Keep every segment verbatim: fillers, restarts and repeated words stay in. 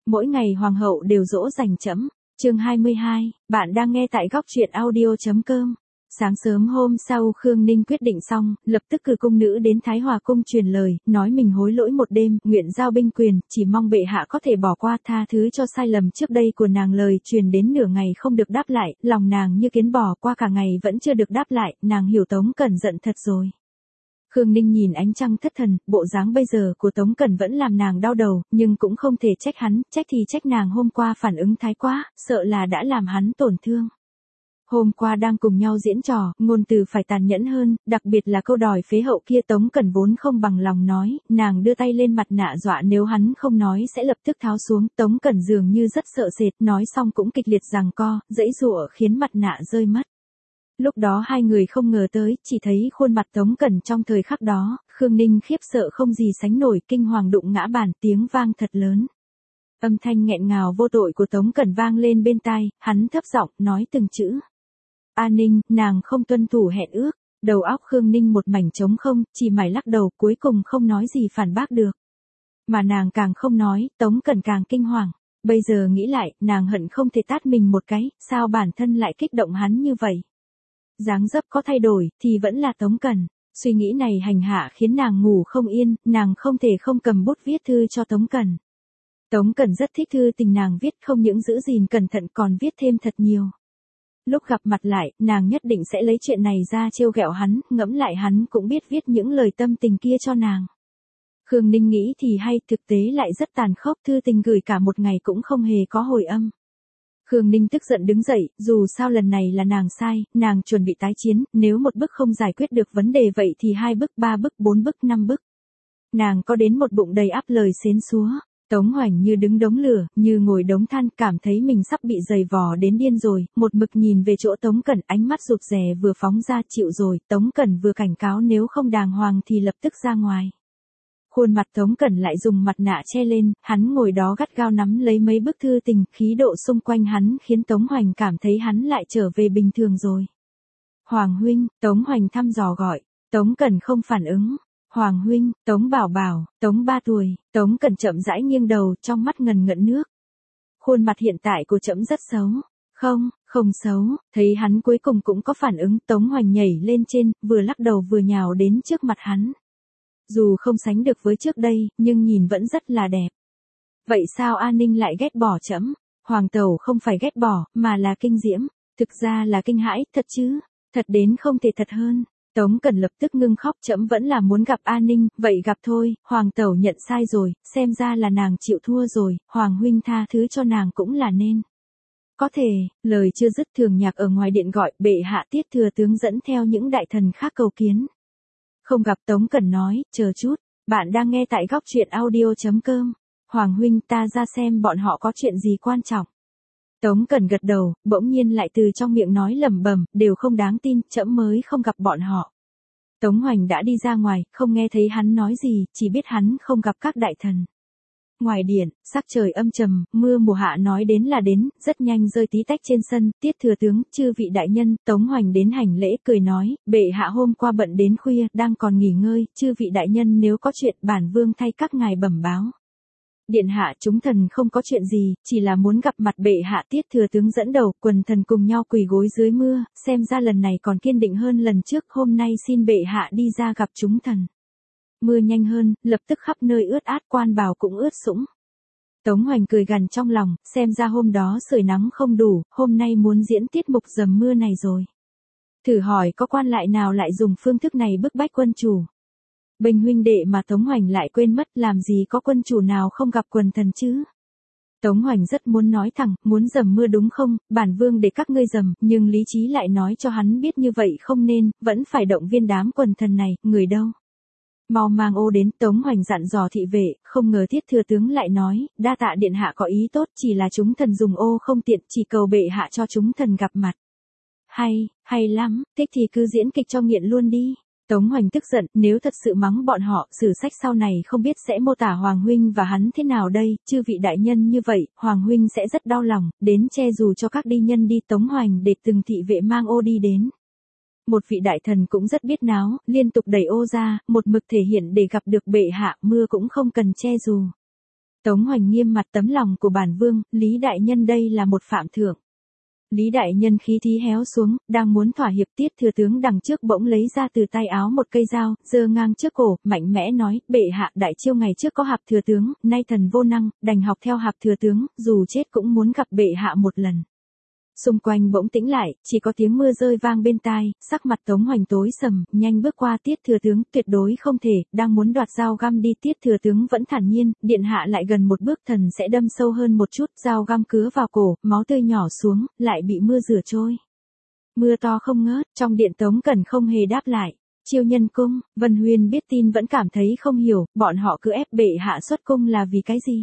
Mỗi ngày hoàng hậu đều dỗ dành trẫm. Chương hai mươi hai, bạn đang nghe tại góc truyện audio chấm com. Sáng sớm hôm sau Khương Ninh quyết định xong, lập tức cử cung nữ đến Thái Hòa cung truyền lời, nói mình hối lỗi một đêm, nguyện giao binh quyền, chỉ mong bệ hạ có thể bỏ qua tha thứ cho sai lầm trước đây của nàng. Lời truyền đến nửa ngày không được đáp lại, lòng nàng như kiến bò, qua cả ngày vẫn chưa được đáp lại, nàng hiểu Tống Cẩn giận thật rồi. Khương Ninh nhìn ánh trăng thất thần, bộ dáng bây giờ của Tống Cẩn vẫn làm nàng đau đầu, nhưng cũng không thể trách hắn, trách thì trách nàng hôm qua phản ứng thái quá, sợ là đã làm hắn tổn thương. Hôm qua đang cùng nhau diễn trò, ngôn từ phải tàn nhẫn hơn, đặc biệt là câu đòi phế hậu kia. Tống Cẩn vốn không bằng lòng nói, nàng đưa tay lên mặt nạ dọa nếu hắn không nói sẽ lập tức tháo xuống. Tống Cẩn dường như rất sợ sệt, nói xong cũng kịch liệt giằng co, giãy giụa khiến mặt nạ rơi mất. Lúc đó hai người không ngờ tới, chỉ thấy khuôn mặt Tống Cẩn trong thời khắc đó, Khương Ninh khiếp sợ không gì sánh nổi, kinh hoàng đụng ngã bàn, tiếng vang thật lớn. Âm thanh nghẹn ngào vô tội của Tống Cẩn vang lên bên tai, hắn thấp giọng nói từng chữ. A Ninh, nàng không tuân thủ hẹn ước. Đầu óc Khương Ninh một mảnh trống không, chỉ mải lắc đầu, cuối cùng không nói gì phản bác được. Mà nàng càng không nói, Tống Cẩn càng kinh hoàng. Bây giờ nghĩ lại, nàng hận không thể tát mình một cái, sao bản thân lại kích động hắn như vậy. Dáng dấp có thay đổi, thì vẫn là Tống Cẩn. Suy nghĩ này hành hạ khiến nàng ngủ không yên, nàng không thể không cầm bút viết thư cho Tống Cẩn. Tống Cẩn rất thích thư tình nàng viết, không những giữ gìn cẩn thận còn viết thêm thật nhiều. Lúc gặp mặt lại, nàng nhất định sẽ lấy chuyện này ra trêu ghẹo hắn, ngẫm lại hắn cũng biết viết những lời tâm tình kia cho nàng. Khương Ninh nghĩ thì hay, thực tế lại rất tàn khốc, thư tình gửi cả một ngày cũng không hề có hồi âm. Khương Ninh tức giận đứng dậy, dù sao lần này là nàng sai, nàng chuẩn bị tái chiến, nếu một bức không giải quyết được vấn đề vậy thì hai bức, ba bức, bốn bức, năm bức. Nàng có đến một bụng đầy áp lời xến xúa. Tống Hoành như đứng đống lửa, như ngồi đống than, cảm thấy mình sắp bị giày vò đến điên rồi, một mực nhìn về chỗ Tống Cẩn, ánh mắt rụt rè vừa phóng ra. Chịu rồi, Tống Cẩn vừa cảnh cáo nếu không đàng hoàng thì lập tức ra ngoài. Khuôn mặt Tống Cẩn lại dùng mặt nạ che lên, hắn ngồi đó gắt gao nắm lấy mấy bức thư tình, khí độ xung quanh hắn khiến Tống Hoành cảm thấy hắn lại trở về bình thường rồi. Hoàng huynh, Tống Hoành thăm dò gọi, Tống Cẩn không phản ứng. Hoàng huynh, Tống Bảo Bảo, Tống ba tuổi, Tống Cẩn chậm rãi nghiêng đầu, trong mắt ngần ngận nước. Khuôn mặt hiện tại của trẫm rất xấu. Không, không xấu, thấy hắn cuối cùng cũng có phản ứng, Tống Hoành nhảy lên trên, vừa lắc đầu vừa nhào đến trước mặt hắn. Dù không sánh được với trước đây, nhưng nhìn vẫn rất là đẹp. Vậy sao A Ninh lại ghét bỏ trẫm? Hoàng tẩu không phải ghét bỏ, mà là kinh diễm. Thực ra là kinh hãi, thật chứ? Thật đến không thể thật hơn. Tống Cẩn lập tức ngưng khóc, trẫm vẫn là muốn gặp A Ninh, vậy gặp thôi. Hoàng tẩu nhận sai rồi, xem ra là nàng chịu thua rồi, Hoàng huynh tha thứ cho nàng cũng là nên. Có thể, lời chưa dứt Thường Nhạc ở ngoài điện gọi, bệ hạ Tiết thừa tướng dẫn theo những đại thần khác cầu kiến. Không gặp. Tống Cẩn nói, chờ chút, bạn đang nghe tại góc truyện audio chấm com. Hoàng huynh, ta ra xem bọn họ có chuyện gì quan trọng. Tống Cẩn gật đầu, bỗng nhiên lại từ trong miệng nói lẩm bẩm, đều không đáng tin, trẫm mới không gặp bọn họ. Tống Hoành đã đi ra ngoài, không nghe thấy hắn nói gì, chỉ biết hắn không gặp các đại thần. Ngoài điện, sắc trời âm trầm, mưa mùa hạ nói đến là đến, rất nhanh rơi tí tách trên sân. Tiết thừa tướng, chư vị đại nhân. Tống Hoành đến hành lễ cười nói, bệ hạ hôm qua bận đến khuya, đang còn nghỉ ngơi, chư vị đại nhân nếu có chuyện bản vương thay các ngài bẩm báo. Điện hạ, chúng thần không có chuyện gì, chỉ là muốn gặp mặt bệ hạ. Tiết thừa tướng dẫn đầu, quần thần cùng nhau quỳ gối dưới mưa, xem ra lần này còn kiên định hơn lần trước, hôm nay xin bệ hạ đi ra gặp chúng thần. Mưa nhanh hơn, lập tức khắp nơi ướt át, quan bào cũng ướt sũng. Tống Hoành cười gằn trong lòng, xem ra hôm đó sưởi nắng không đủ, hôm nay muốn diễn tiết mục dầm mưa này rồi. Thử hỏi có quan lại nào lại dùng phương thức này bức bách quân chủ. Bênh huynh đệ mà Tống Hoành lại quên mất, làm gì có quân chủ nào không gặp quần thần chứ. Tống Hoành rất muốn nói thẳng, muốn dầm mưa đúng không, bản vương để các ngươi dầm, nhưng lý trí lại nói cho hắn biết như vậy không nên, vẫn phải động viên đám quần thần này, người đâu. Mau mang ô đến. Tống Hoành dặn dò thị vệ, không ngờ Tiết thừa tướng lại nói, đa tạ điện hạ có ý tốt, chỉ là chúng thần dùng ô không tiện, chỉ cầu bệ hạ cho chúng thần gặp mặt. Hay, hay lắm, thích thì cứ diễn kịch cho nghiện luôn đi. Tống Hoành tức giận, nếu thật sự mắng bọn họ, sử sách sau này không biết sẽ mô tả Hoàng huynh và hắn thế nào đây. Chư vị đại nhân như vậy, Hoàng huynh sẽ rất đau lòng, đến che dù cho các đi nhân đi. Tống Hoành để từng thị vệ mang ô đi đến. Một vị đại thần cũng rất biết náo, liên tục đẩy ô ra, một mực thể hiện để gặp được bệ hạ, mưa cũng không cần che dù. Tống Hoành nghiêm mặt, tấm lòng của bản vương, Lý đại nhân đây là một phạm thượng. Lý đại nhân khí thí héo xuống, đang muốn thỏa hiệp, Tiết thừa tướng đằng trước bỗng lấy ra từ tay áo một cây dao, giơ ngang trước cổ, mạnh mẽ nói, bệ hạ, đại chiêu ngày trước có Hạp thừa tướng, nay thần vô năng, đành học theo Hạp thừa tướng, dù chết cũng muốn gặp bệ hạ một lần. Xung quanh bỗng tĩnh lại, chỉ có tiếng mưa rơi vang bên tai, sắc mặt Tống Hoành tối sầm, nhanh bước qua Tiết thừa tướng, tuyệt đối không thể, đang muốn đoạt dao găm đi, Tiết thừa tướng vẫn thản nhiên, điện hạ lại gần một bước, thần sẽ đâm sâu hơn một chút, dao găm cứa vào cổ, máu tươi nhỏ xuống, lại bị mưa rửa trôi. Mưa to không ngớt, trong điện Tống Cẩn không hề đáp lại. Chiêu nhân cung, Vân Huyên biết tin vẫn cảm thấy không hiểu, bọn họ cứ ép bệ hạ xuất cung là vì cái gì?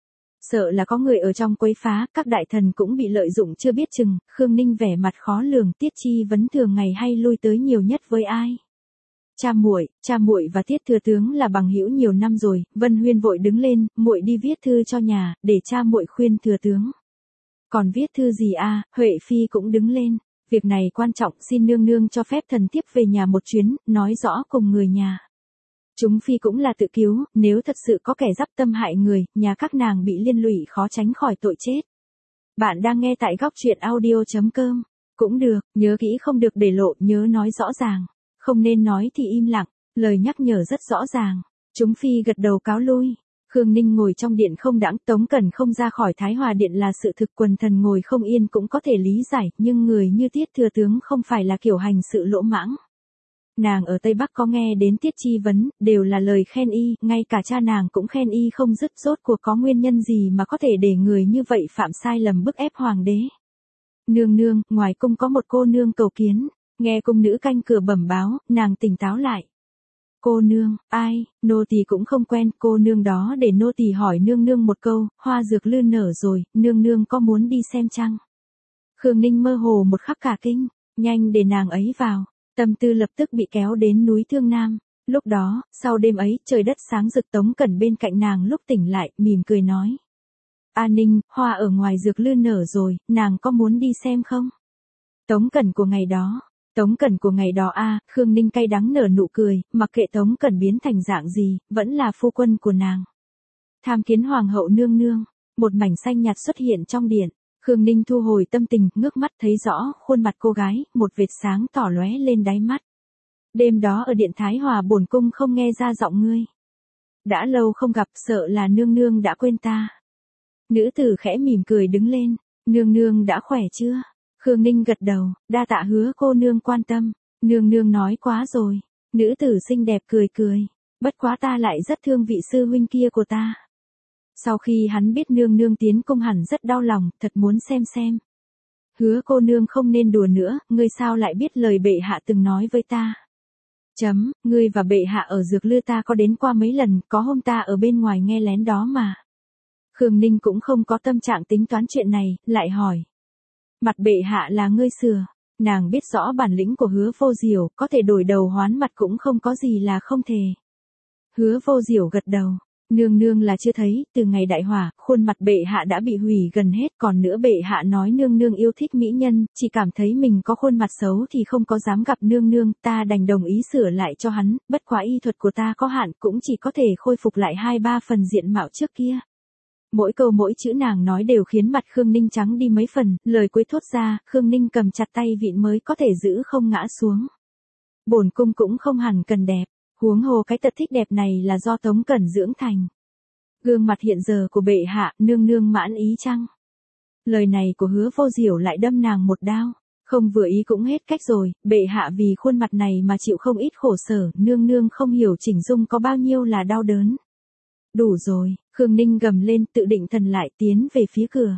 Sợ là có người ở trong quấy phá, các đại thần cũng bị lợi dụng chưa biết chừng, Khương Ninh vẻ mặt khó lường, Tiết Chi vấn thường ngày hay lui tới nhiều nhất với ai. Cha muội, cha muội và Tiết thừa tướng là bằng hữu nhiều năm rồi, Vân Huyên vội đứng lên, muội đi viết thư cho nhà, để cha muội khuyên thừa tướng. Còn viết thư gì a? Huệ Phi cũng đứng lên, việc này quan trọng, xin nương nương cho phép thần tiếp về nhà một chuyến, nói rõ cùng người nhà. Chúng phi cũng là tự cứu, nếu thật sự có kẻ dắp tâm hại người, nhà các nàng bị liên lụy khó tránh khỏi tội chết. Bạn đang nghe tại góc truyện audio chấm com. Cũng được, nhớ kỹ không được để lộ, nhớ nói rõ ràng. Không nên nói thì im lặng, lời nhắc nhở rất rõ ràng. Chúng phi gật đầu cáo lui. Khương Ninh ngồi trong điện không đãng, Tống Cẩn không ra khỏi Thái Hòa điện là sự thực, quần thần ngồi không yên cũng có thể lý giải, nhưng người như Tiết thừa tướng không phải là kiểu hành sự lỗ mãng. Nàng ở Tây Bắc có nghe đến Tiết Chi vấn, đều là lời khen y, ngay cả cha nàng cũng khen y không dứt, rốt cuộc có nguyên nhân gì mà có thể để người như vậy phạm sai lầm bức ép hoàng đế. Nương nương, ngoài cung có một cô nương cầu kiến, nghe cung nữ canh cửa bẩm báo, nàng tỉnh táo lại. Cô nương, ai, nô tỳ cũng không quen, cô nương đó để nô tỳ hỏi nương nương một câu, hoa dược lư nở rồi, nương nương có muốn đi xem chăng? Khương Ninh mơ hồ một khắc cả kinh, nhanh để nàng ấy vào. Tâm tư lập tức bị kéo đến núi Thương Nam. Lúc đó, sau đêm ấy, trời đất sáng rực, Tống Cẩn bên cạnh nàng lúc tỉnh lại, mỉm cười nói. A Ninh, hoa ở ngoài dược lư nở rồi, nàng có muốn đi xem không? Tống Cẩn của ngày đó. Tống Cẩn của ngày đó a, Khương Ninh cay đắng nở nụ cười, mặc kệ Tống Cẩn biến thành dạng gì, vẫn là phu quân của nàng. Tham kiến hoàng hậu nương nương, một mảnh xanh nhạt xuất hiện trong điện. Khương Ninh thu hồi tâm tình, ngước mắt thấy rõ khuôn mặt cô gái, một vệt sáng tỏ lóe lên đáy mắt. Đêm đó ở điện Thái Hòa bổn cung không nghe ra giọng ngươi. Đã lâu không gặp, sợ là nương nương đã quên ta. Nữ tử khẽ mỉm cười đứng lên, nương nương đã khỏe chưa? Khương Ninh gật đầu, đa tạ hứa cô nương quan tâm, nương nương nói quá rồi. Nữ tử xinh đẹp cười cười, bất quá ta lại rất thương vị sư huynh kia của ta. Sau khi hắn biết nương nương tiến cung hẳn rất đau lòng, thật muốn xem xem. Hứa cô nương không nên đùa nữa, ngươi sao lại biết lời bệ hạ từng nói với ta. Chấm, ngươi và bệ hạ ở dược lư ta có đến qua mấy lần, có hôm ta ở bên ngoài nghe lén đó mà. Khương Ninh cũng không có tâm trạng tính toán chuyện này, lại hỏi. Mặt bệ hạ là ngươi sửa, nàng biết rõ bản lĩnh của hứa vô diểu, có thể đổi đầu hoán mặt cũng không có gì là không thể. Hứa vô diểu gật đầu. Nương nương là chưa thấy, từ ngày đại hỏa, khuôn mặt bệ hạ đã bị hủy gần hết, còn nữa bệ hạ nói nương nương yêu thích mỹ nhân, chỉ cảm thấy mình có khuôn mặt xấu thì không có dám gặp nương nương, ta đành đồng ý sửa lại cho hắn, bất quá y thuật của ta có hạn, cũng chỉ có thể khôi phục lại hai ba phần diện mạo trước kia. Mỗi câu mỗi chữ nàng nói đều khiến mặt Khương Ninh trắng đi mấy phần, lời cuối thốt ra, Khương Ninh cầm chặt tay vịn mới có thể giữ không ngã xuống. Bổn cung cũng không hẳn cần đẹp. Huống hồ cái tật thích đẹp này là do Tống Cẩn dưỡng thành. Gương mặt hiện giờ của bệ hạ, nương nương mãn ý chăng? Lời này của hứa vô diểu lại đâm nàng một đao. Không vừa ý cũng hết cách rồi, bệ hạ vì khuôn mặt này mà chịu không ít khổ sở, nương nương không hiểu chỉnh dung có bao nhiêu là đau đớn. Đủ rồi, Khương Ninh gầm lên, tự định thần lại tiến về phía cửa.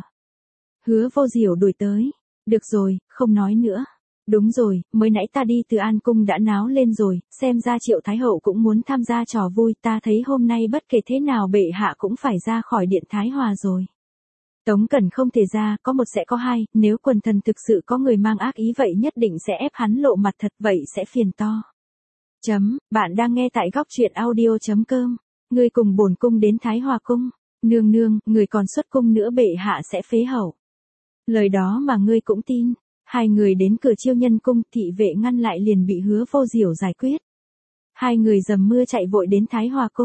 Hứa vô diểu đuổi tới. Được rồi, không nói nữa. Đúng rồi, mới nãy ta đi từ An Cung đã náo lên rồi, xem ra Triệu Thái Hậu cũng muốn tham gia trò vui, ta thấy hôm nay bất kể thế nào bệ hạ cũng phải ra khỏi điện Thái Hòa rồi. Tống Cẩn không thể ra, có một sẽ có hai, nếu quần thần thực sự có người mang ác ý vậy nhất định sẽ ép hắn lộ mặt thật, vậy sẽ phiền to. Chấm, bạn đang nghe tại góc truyện audio chấm com, người cùng bổn cung đến Thái Hòa Cung, nương nương, người còn xuất cung nữa bệ hạ sẽ phế hậu. Lời đó mà ngươi cũng tin. Hai người đến cửa Chiêu Nhân cung, thị vệ ngăn lại liền bị hứa vô diểu giải quyết. Hai người dầm mưa chạy vội đến Thái Hòa cung.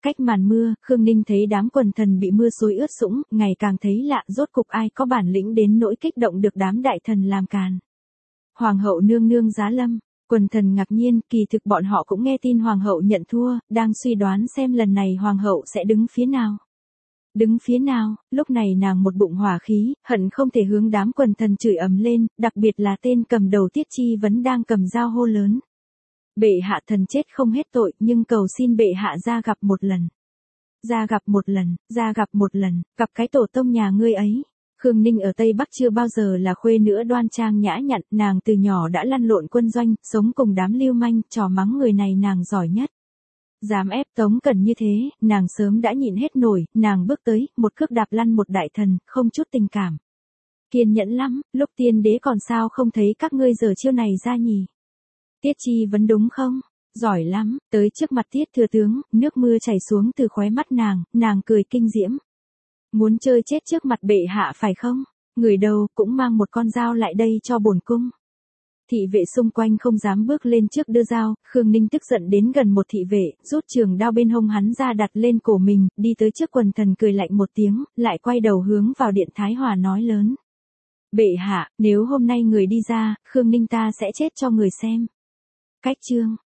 Cách màn mưa, Khương Ninh thấy đám quần thần bị mưa xối ướt sũng, ngày càng thấy lạ, rốt cục ai có bản lĩnh đến nỗi kích động được đám đại thần làm càn. Hoàng hậu nương nương giá lâm, quần thần ngạc nhiên, kỳ thực bọn họ cũng nghe tin hoàng hậu nhận thua, đang suy đoán xem lần này hoàng hậu sẽ đứng phía nào. Đứng phía nào, lúc này nàng một bụng hỏa khí, hận không thể hướng đám quần thần chửi ầm lên, đặc biệt là tên cầm đầu Tiết Chi vẫn đang cầm dao hô lớn. Bệ hạ thần chết không hết tội, nhưng cầu xin bệ hạ ra gặp một lần. Ra gặp một lần, ra gặp một lần, gặp cái tổ tông nhà ngươi ấy. Khương Ninh ở Tây Bắc chưa bao giờ là khuê nữa đoan trang nhã nhặn, nàng từ nhỏ đã lăn lộn quân doanh, sống cùng đám lưu manh, trò mắng người này nàng giỏi nhất. Dám ép Tống Cẩn như thế, nàng sớm đã nhịn hết nổi, nàng bước tới, một cước đạp lăn một đại thần, không chút tình cảm. Kiên nhẫn lắm, lúc tiên đế còn sao không thấy các ngươi giờ chiêu này ra nhỉ? Tiết Chi vẫn đúng không? Giỏi lắm, tới trước mặt Tiết thừa tướng, nước mưa chảy xuống từ khóe mắt nàng, nàng cười kinh diễm. Muốn chơi chết trước mặt bệ hạ phải không? Người đâu cũng mang một con dao lại đây cho bổn cung. Thị vệ xung quanh không dám bước lên trước đưa dao, Khương Ninh tức giận đến gần một thị vệ, rút trường đao bên hông hắn ra đặt lên cổ mình, đi tới trước quần thần cười lạnh một tiếng, lại quay đầu hướng vào điện Thái Hòa nói lớn. Bệ hạ, nếu hôm nay người đi ra, Khương Ninh ta sẽ chết cho người xem. Cách chương